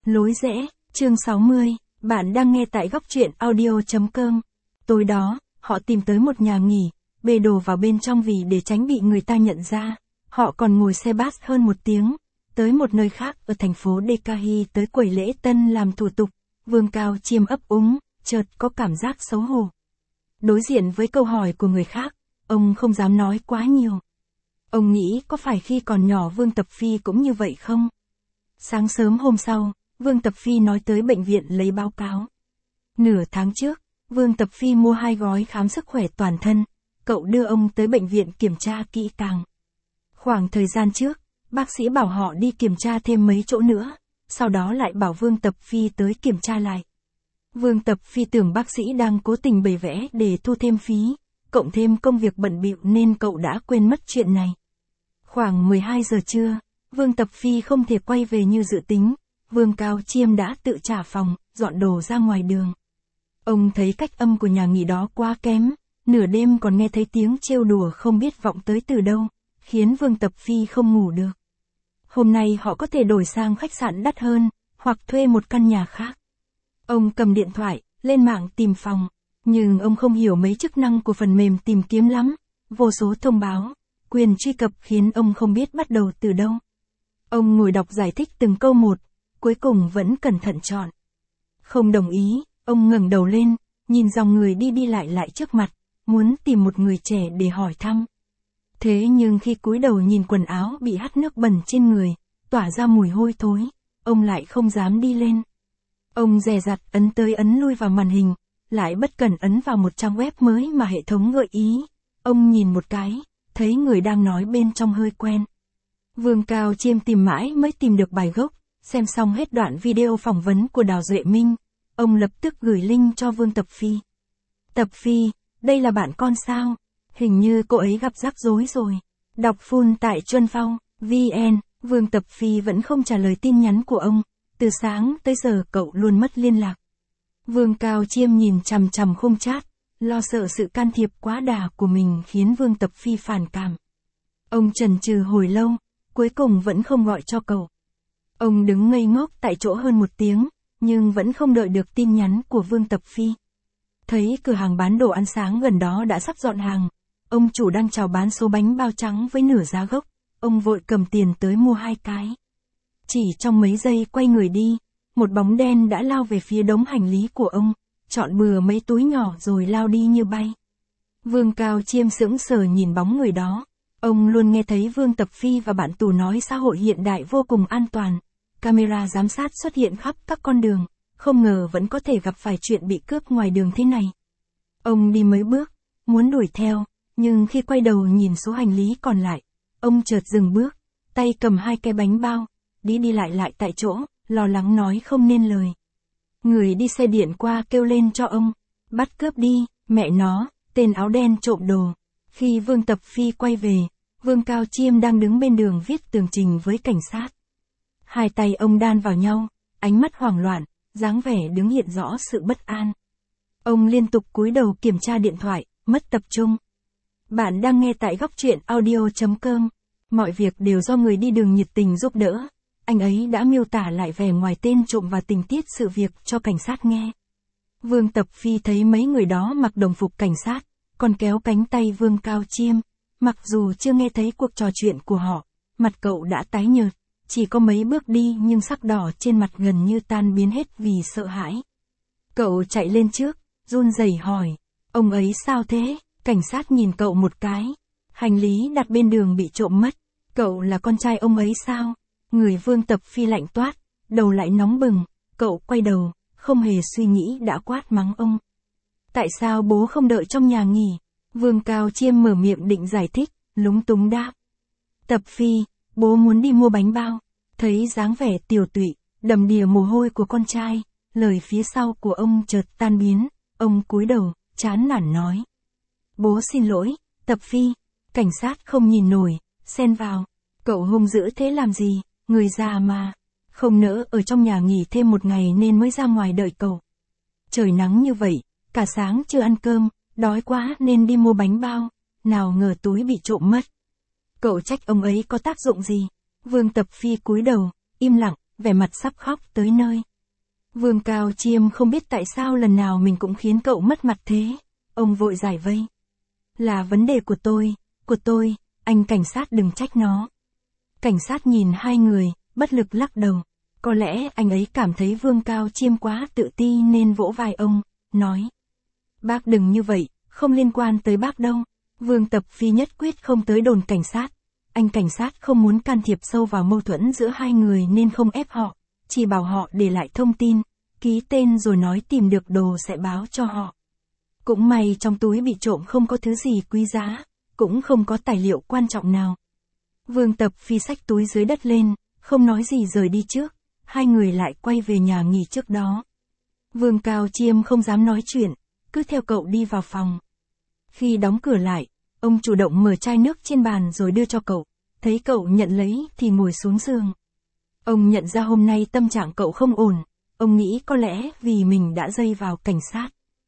Lối rẽ, chương 60, bạn đang nghe tại góc truyện audio.com. Tối đó, họ tìm tới một nhà nghỉ, bê đồ vào bên trong vì để tránh bị người ta nhận ra. Họ còn ngồi xe bus hơn 1 tiếng, tới một nơi khác ở thành phố Dekahi tới quầy lễ tân làm thủ tục. Vương Cao Chiêm ấp úng, chợt có cảm giác xấu hổ. Đối diện với câu hỏi của người khác, ông không dám nói quá nhiều. Ông nghĩ có phải khi còn nhỏ Vương Tập Phi cũng như vậy không? Sáng sớm hôm sau, Vương Tập Phi nói tới bệnh viện lấy báo cáo. Nửa tháng trước, Vương Tập Phi mua 2 gói khám sức khỏe toàn thân, cậu đưa ông tới bệnh viện kiểm tra kỹ càng. Khoảng thời gian trước, bác sĩ bảo họ đi kiểm tra thêm mấy chỗ nữa, sau đó lại bảo Vương Tập Phi tới kiểm tra lại. Vương Tập Phi tưởng bác sĩ đang cố tình bày vẽ để thu thêm phí, cộng thêm công việc bận bịu nên cậu đã quên mất chuyện này. Khoảng 12 giờ trưa, Vương Tập Phi không thể quay về như dự tính, Vương Cao Chiêm đã tự trả phòng, dọn đồ ra ngoài đường. Ông thấy cách âm của nhà nghỉ đó quá kém, nửa đêm còn nghe thấy tiếng trêu đùa không biết vọng tới từ đâu, khiến Vương Tập Phi không ngủ được. Hôm nay họ có thể đổi sang khách sạn đắt hơn, hoặc thuê một căn nhà khác. Ông cầm điện thoại, lên mạng tìm phòng, nhưng ông không hiểu mấy chức năng của phần mềm tìm kiếm lắm, vô số thông báo, quyền truy cập khiến ông không biết bắt đầu từ đâu. Ông ngồi đọc giải thích từng câu một, cuối cùng vẫn cẩn thận chọn. Không đồng ý, ông ngẩng đầu lên, nhìn dòng người đi lại trước mặt, muốn tìm một người trẻ để hỏi thăm. Thế nhưng khi cúi đầu nhìn quần áo bị hắt nước bẩn trên người, tỏa ra mùi hôi thối, ông lại không dám đi lên. Ông dè dặt ấn tới ấn lui vào màn hình, lại bất cẩn ấn vào một trang web mới mà hệ thống gợi ý. Ông nhìn một cái, thấy người đang nói bên trong hơi quen. Vương Cao Chiêm tìm mãi mới tìm được bài gốc, xem xong hết đoạn video phỏng vấn của Đào Duệ Minh, ông lập tức gửi link cho Vương Tập Phi. Tập Phi, đây là bạn con sao? Hình như cô ấy gặp rắc rối rồi. Đọc full tại Chuân Phong, VN, Vương Tập Phi vẫn không trả lời tin nhắn của ông, từ sáng tới giờ cậu luôn mất liên lạc. Vương Cao Chiêm nhìn chằm chằm khung chat, lo sợ sự can thiệp quá đà của mình khiến Vương Tập Phi phản cảm. Ông chần chừ hồi lâu, cuối cùng vẫn không gọi cho cậu. Ông đứng ngây ngốc tại chỗ hơn 1 tiếng, nhưng vẫn không đợi được tin nhắn của Vương Tập Phi. Thấy cửa hàng bán đồ ăn sáng gần đó đã sắp dọn hàng, ông chủ đang chào bán số bánh bao trắng với nửa giá gốc, ông vội cầm tiền tới mua 2 cái. Chỉ trong mấy giây quay người đi, một bóng đen đã lao về phía đống hành lý của ông, chọn bừa mấy túi nhỏ rồi lao đi như bay. Vương Cao Chiêm sững sờ nhìn bóng người đó. Ông luôn nghe thấy Vương Tập Phi và bạn tù nói xã hội hiện đại vô cùng an toàn. Camera giám sát xuất hiện khắp các con đường, không ngờ vẫn có thể gặp phải chuyện bị cướp ngoài đường thế này. Ông đi mấy bước, muốn đuổi theo, nhưng khi quay đầu nhìn số hành lý còn lại, ông chợt dừng bước, tay cầm 2 cái bánh bao, đi lại tại chỗ, lo lắng nói không nên lời. Người đi xe điện qua kêu lên cho ông, bắt cướp đi, mẹ nó, tên áo đen trộm đồ. Khi Vương Tập Phi quay về, Vương Cao Chiêm đang đứng bên đường viết tường trình với cảnh sát. 2 tay ông đan vào nhau, ánh mắt hoảng loạn, dáng vẻ đứng hiện rõ sự bất an. Ông liên tục cúi đầu kiểm tra điện thoại, mất tập trung. Bạn đang nghe tại góc truyện audio.com. Mọi việc đều do người đi đường nhiệt tình giúp đỡ. Anh ấy đã miêu tả lại vẻ ngoài tên trộm và tình tiết sự việc cho cảnh sát nghe. Vương Tập Phi thấy mấy người đó mặc đồng phục cảnh sát, còn kéo cánh tay Vương Cao Chiêm. Mặc dù chưa nghe thấy cuộc trò chuyện của họ, mặt cậu đã tái nhợt, chỉ có mấy bước đi nhưng sắc đỏ trên mặt gần như tan biến hết vì sợ hãi. Cậu chạy lên trước, run rẩy hỏi, ông ấy sao thế? Cảnh sát nhìn cậu một cái, hành lý đặt bên đường bị trộm mất, cậu là con trai ông ấy sao? Người Vương Tập Phi lạnh toát, đầu lại nóng bừng, cậu quay đầu, không hề suy nghĩ đã quát mắng ông. Tại sao bố không đợi trong nhà nghỉ? Vương Cao Chiêm mở miệng định giải thích, lúng túng đáp. Tập Phi, bố muốn đi mua bánh bao. Thấy dáng vẻ tiều tụy, đầm đìa mồ hôi của con trai, lời phía sau của ông chợt tan biến, ông cúi đầu, chán nản nói. Bố xin lỗi, Tập Phi. Cảnh sát không nhìn nổi, xen vào. Cậu hung dữ thế làm gì, người già mà. Không nỡ ở trong nhà nghỉ thêm 1 ngày nên mới ra ngoài đợi cậu. Trời nắng như vậy, cả sáng chưa ăn cơm, đói quá nên đi mua bánh bao, nào ngờ túi bị trộm mất. Cậu trách ông ấy có tác dụng gì? Vương Tập Phi cúi đầu, im lặng, vẻ mặt sắp khóc tới nơi. Vương Cao Chiêm không biết tại sao lần nào mình cũng khiến cậu mất mặt thế. Ông vội giải vây. Là vấn đề của tôi, anh cảnh sát đừng trách nó. Cảnh sát nhìn hai người, bất lực lắc đầu. Có lẽ anh ấy cảm thấy Vương Cao Chiêm quá tự ti nên vỗ vai ông, nói. Bác đừng như vậy, không liên quan tới bác đâu. Vương Tập Phi nhất quyết không tới đồn cảnh sát. Anh cảnh sát không muốn can thiệp sâu vào mâu thuẫn giữa hai người nên không ép họ, chỉ bảo họ để lại thông tin, ký tên rồi nói tìm được đồ sẽ báo cho họ. Cũng may trong túi bị trộm không có thứ gì quý giá, cũng không có tài liệu quan trọng nào. Vương Tập Phi xách túi dưới đất lên, không nói gì rời đi trước, hai người lại quay về nhà nghỉ trước đó. Vương Cao Chiêm không dám nói chuyện, cứ theo cậu đi vào phòng. Khi đóng cửa lại, ông chủ động mở chai nước trên bàn rồi đưa cho cậu, thấy cậu nhận lấy thì ngồi xuống giường. Ông nhận ra hôm nay tâm trạng cậu không ổn, ông nghĩ có lẽ vì mình đã dây vào cảnh sát.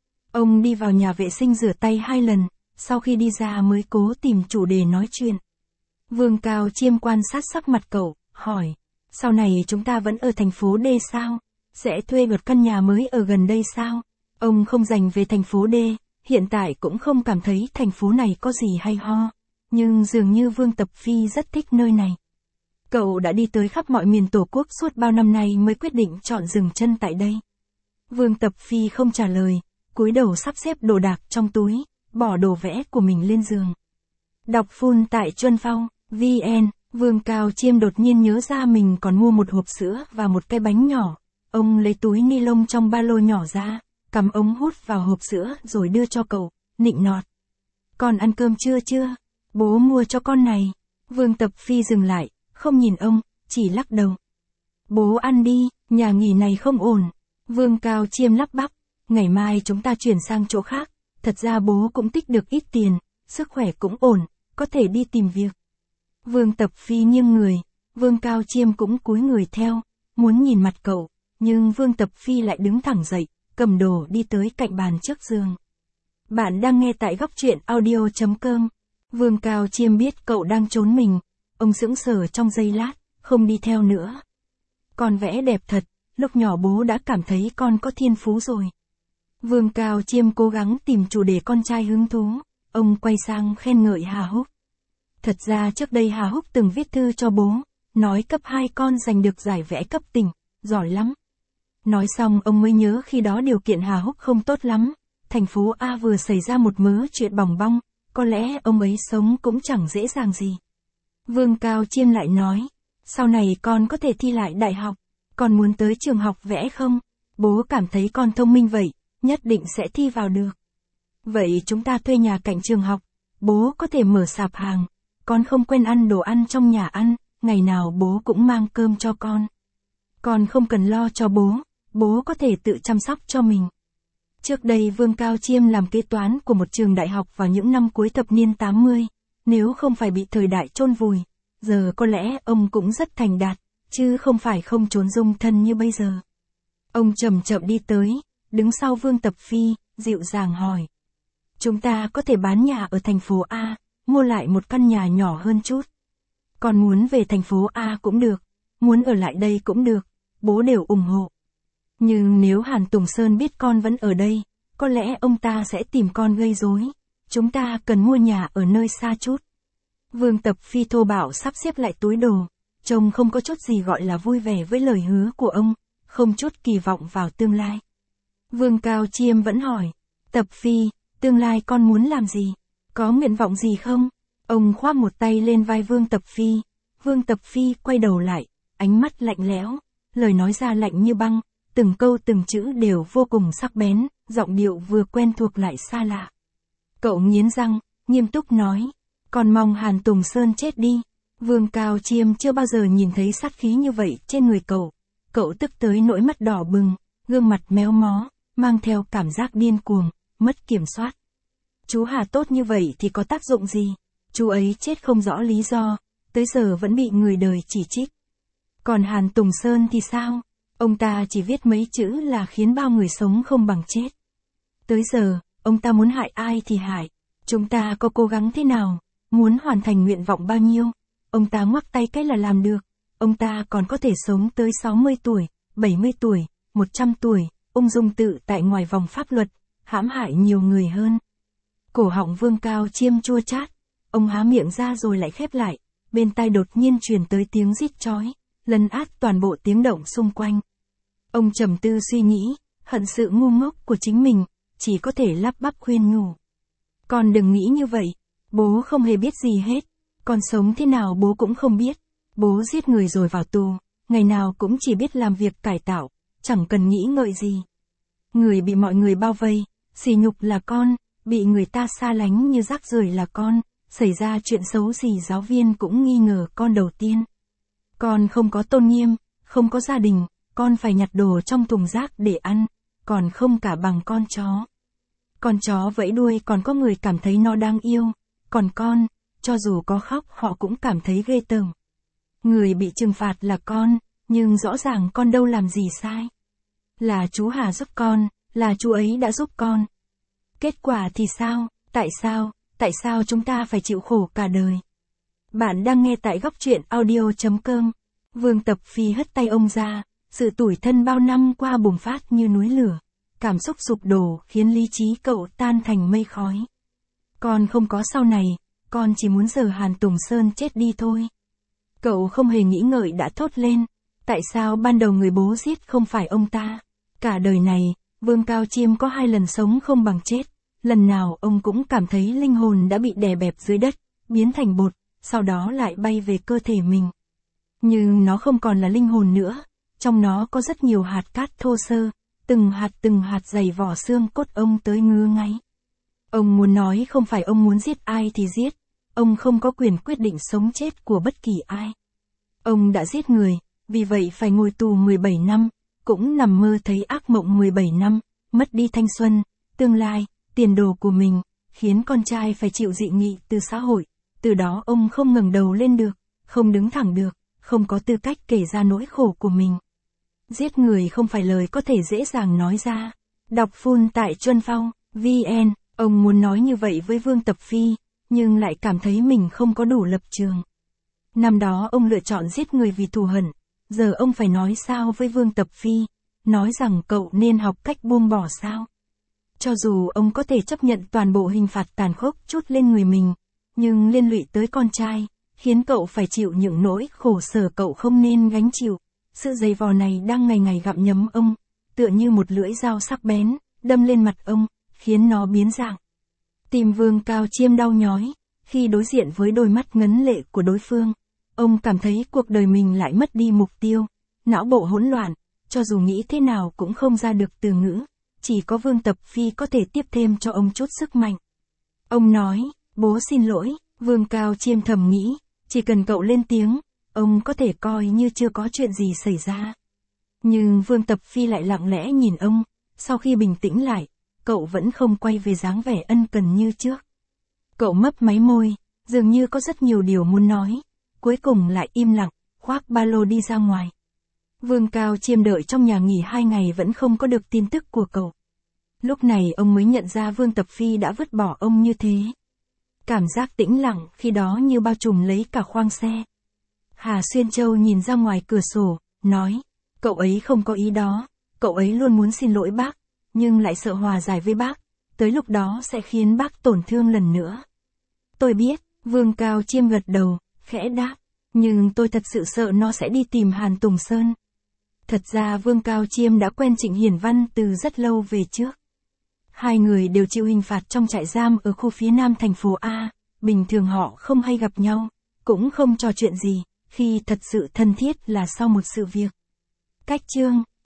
Ông đi vào nhà vệ sinh rửa tay 2 lần, sau khi đi ra mới cố tìm chủ đề nói chuyện. Vương Cao Chiêm quan sát sắc mặt cậu, hỏi, sau này chúng ta vẫn ở thành phố D sao? Sẽ thuê một căn nhà mới ở gần đây sao? Ông không dành về thành phố D, hiện tại cũng không cảm thấy thành phố này có gì hay ho. Nhưng dường như Vương Tập Phi rất thích nơi này. Cậu đã đi tới khắp mọi miền Tổ quốc suốt bao năm nay mới quyết định chọn dừng chân tại đây. Vương Tập Phi không trả lời, cúi đầu sắp xếp đồ đạc trong túi, bỏ đồ vẽ của mình lên giường. Đọc full tại Chuân Phong, VN, Vương Cao Chiêm đột nhiên nhớ ra mình còn mua một hộp sữa và một cái bánh nhỏ. Ông lấy túi ni lông trong ba lô nhỏ ra, cắm ống hút vào hộp sữa rồi đưa cho cậu, nịnh nọt. Con ăn cơm chưa? Bố mua cho con này. Vương Tập Phi dừng lại, không nhìn ông, chỉ lắc đầu. Bố ăn đi, nhà nghỉ này không ổn. Vương Cao Chiêm lắp bắp, ngày mai chúng ta chuyển sang chỗ khác. Thật ra bố cũng tích được ít tiền, sức khỏe cũng ổn, có thể đi tìm việc. Vương Tập Phi nghiêng người, Vương Cao Chiêm cũng cúi người theo, muốn nhìn mặt cậu, nhưng Vương Tập Phi lại đứng thẳng dậy, cầm đồ đi tới cạnh bàn trước giường. Bạn đang nghe tại góc truyện audio.com. Vương Cao Chiêm biết cậu đang trốn mình, ông sững sờ trong giây lát, không đi theo nữa. Con vẽ đẹp thật, lúc nhỏ bố đã cảm thấy con có thiên phú rồi. Vương Cao Chiêm cố gắng tìm chủ đề con trai hứng thú, ông quay sang khen ngợi Hà Húc. Thật ra trước đây Hà Húc từng viết thư cho bố, nói cấp 2 con giành được giải vẽ cấp tỉnh, giỏi lắm. Nói xong ông mới nhớ khi đó điều kiện Hà Húc không tốt lắm, thành phố A vừa xảy ra một mớ chuyện bòng bong, có lẽ ông ấy sống cũng chẳng dễ dàng gì. Vương Cao Chiêm lại nói, sau này con có thể thi lại đại học, con muốn tới trường học vẽ không? Bố cảm thấy con thông minh vậy, nhất định sẽ thi vào được. Vậy chúng ta thuê nhà cạnh trường học, bố có thể mở sạp hàng, con không quen ăn đồ ăn trong nhà ăn, ngày nào bố cũng mang cơm cho con. Con không cần lo cho bố có thể tự chăm sóc cho mình. Trước đây Vương Cao Chiêm làm kế toán của một trường đại học vào những năm cuối thập niên 80, nếu không phải bị thời đại chôn vùi, giờ có lẽ ông cũng rất thành đạt, chứ không phải không trốn dung thân như bây giờ. Ông chậm chậm đi tới, đứng sau Vương Tập Phi, dịu dàng hỏi. Chúng ta có thể bán nhà ở thành phố A, mua lại một căn nhà nhỏ hơn chút. Còn muốn về thành phố A cũng được, muốn ở lại đây cũng được, bố đều ủng hộ. Nhưng nếu Hàn Tùng Sơn biết con vẫn ở đây, có lẽ ông ta sẽ tìm con gây rối. Chúng ta cần mua nhà ở nơi xa chút. Vương Tập Phi thô bạo sắp xếp lại túi đồ, trông không có chút gì gọi là vui vẻ với lời hứa của ông, không chút kỳ vọng vào tương lai. Vương Cao Chiêm vẫn hỏi, Tập Phi, tương lai con muốn làm gì? Có nguyện vọng gì không? Ông khoác một tay lên vai Vương Tập Phi. Vương Tập Phi quay đầu lại, ánh mắt lạnh lẽo, lời nói ra lạnh như băng, từng câu từng chữ đều vô cùng sắc bén, giọng điệu vừa quen thuộc lại xa lạ. Cậu nghiến răng, nghiêm túc nói, còn mong Hàn Tùng Sơn chết đi. Vương Cao Chiêm chưa bao giờ nhìn thấy sát khí như vậy trên người cậu. Cậu tức tới nỗi mắt đỏ bừng, gương mặt méo mó, mang theo cảm giác điên cuồng, mất kiểm soát. Chú Hà tốt như vậy thì có tác dụng gì? Chú ấy chết không rõ lý do, tới giờ vẫn bị người đời chỉ trích. Còn Hàn Tùng Sơn thì sao? Ông ta chỉ viết mấy chữ là khiến bao người sống không bằng chết. Tới giờ, ông ta muốn hại ai thì hại. Chúng ta có cố gắng thế nào? Muốn hoàn thành nguyện vọng bao nhiêu? Ông ta ngoắc tay cái là làm được. ông ta còn có thể sống tới 60 tuổi, 70 tuổi, 100 tuổi, ung dung tự tại ngoài vòng pháp luật, hãm hại nhiều người hơn. Cổ họng Vương Cao Chiêm chua chát, ông há miệng ra rồi lại khép lại, bên tai đột nhiên truyền tới tiếng rít chói, lấn át toàn bộ tiếng động xung quanh. Ông trầm tư suy nghĩ, hận sự ngu ngốc của chính mình, chỉ có thể lắp bắp khuyên nhủ. Con đừng nghĩ như vậy, bố không hề biết gì hết, con sống thế nào bố cũng không biết, bố giết người rồi vào tù, ngày nào cũng chỉ biết làm việc cải tạo, chẳng cần nghĩ ngợi gì. Người bị mọi người bao vây, sỉ nhục là con, bị người ta xa lánh như rác rưởi là con, xảy ra chuyện xấu gì giáo viên cũng nghi ngờ con đầu tiên. Con không có tôn nghiêm, không có gia đình, con phải nhặt đồ trong thùng rác để ăn, còn không cả bằng con chó. Con chó vẫy đuôi còn có người cảm thấy nó đáng yêu, còn con, cho dù có khóc họ cũng cảm thấy ghê tởm. Người bị trừng phạt là con, nhưng rõ ràng con đâu làm gì sai. Là chú Hà giúp con, là chú ấy đã giúp con. Kết quả thì sao, tại sao chúng ta phải chịu khổ cả đời? Bạn đang nghe tại góc truyện audio.com. Vương Tập Phi hất tay ông ra, sự tủi thân bao năm qua bùng phát như núi lửa. Cảm xúc sụp đổ khiến lý trí cậu tan thành mây khói. Con không có sau này, con chỉ muốn giờ Hàn Tùng Sơn chết đi thôi. Cậu không hề nghĩ ngợi đã thốt lên, tại sao ban đầu người bố giết không phải ông ta? Cả đời này, Vương Cao Chiêm có 2 lần sống không bằng chết, lần nào ông cũng cảm thấy linh hồn đã bị đè bẹp dưới đất, biến thành bột, sau đó lại bay về cơ thể mình. Nhưng nó không còn là linh hồn nữa, trong nó có rất nhiều hạt cát thô sơ, từng hạt dày vỏ xương cốt ông tới ngứa ngáy. Ông muốn nói không phải ông muốn giết ai thì giết, ông không có quyền quyết định sống chết của bất kỳ ai. Ông đã giết người, vì vậy phải ngồi tù 17 năm, cũng nằm mơ thấy ác mộng 17 năm, mất đi thanh xuân, tương lai, tiền đồ của mình, khiến con trai phải chịu dị nghị từ xã hội, từ đó ông không ngẩng đầu lên được, không đứng thẳng được, không có tư cách kể ra nỗi khổ của mình. Giết người không phải lời có thể dễ dàng nói ra. Đọc full tại Chuân Phong, VN, ông muốn nói như vậy với Vương Tập Phi, nhưng lại cảm thấy mình không có đủ lập trường. Năm đó ông lựa chọn giết người vì thù hận, giờ ông phải nói sao với Vương Tập Phi, nói rằng cậu nên học cách buông bỏ sao. Cho dù ông có thể chấp nhận toàn bộ hình phạt tàn khốc trút lên người mình, nhưng liên lụy tới con trai, khiến cậu phải chịu những nỗi khổ sở cậu không nên gánh chịu. Sự dày vò này đang ngày ngày gặm nhấm ông, tựa như một lưỡi dao sắc bén, đâm lên mặt ông, khiến nó biến dạng. Tim Vương Cao Chiêm đau nhói, khi đối diện với đôi mắt ngấn lệ của đối phương, ông cảm thấy cuộc đời mình lại mất đi mục tiêu, não bộ hỗn loạn, cho dù nghĩ thế nào cũng không ra được từ ngữ, chỉ có Vương Tập Phi có thể tiếp thêm cho ông chút sức mạnh. Ông nói, bố xin lỗi, Vương Cao Chiêm thầm nghĩ, chỉ cần cậu lên tiếng, ông có thể coi như chưa có chuyện gì xảy ra. Nhưng Vương Tập Phi lại lặng lẽ nhìn ông, sau khi bình tĩnh lại, cậu vẫn không quay về dáng vẻ ân cần như trước. Cậu mấp máy môi, dường như có rất nhiều điều muốn nói, cuối cùng lại im lặng, khoác ba lô đi ra ngoài. Vương Cao Chiêm đợi trong nhà nghỉ 2 ngày vẫn không có được tin tức của cậu. Lúc này ông mới nhận ra Vương Tập Phi đã vứt bỏ ông như thế. Cảm giác tĩnh lặng khi đó như bao trùm lấy cả khoang xe. Hà Xuyên Châu nhìn ra ngoài cửa sổ, nói, cậu ấy không có ý đó, cậu ấy luôn muốn xin lỗi bác, nhưng lại sợ hòa giải với bác, tới lúc đó sẽ khiến bác tổn thương lần nữa. Tôi biết, Vương Cao Chiêm gật đầu, khẽ đáp, nhưng tôi thật sự sợ nó sẽ đi tìm Hàn Tùng Sơn. Thật ra Vương Cao Chiêm đã quen Trịnh Hiển Văn từ rất lâu về trước. 2 người đều chịu hình phạt trong trại giam ở khu phía nam thành phố A, bình thường họ không hay gặp nhau, cũng không trò chuyện gì, khi thật sự thân thiết là sau một sự việc. Cách chương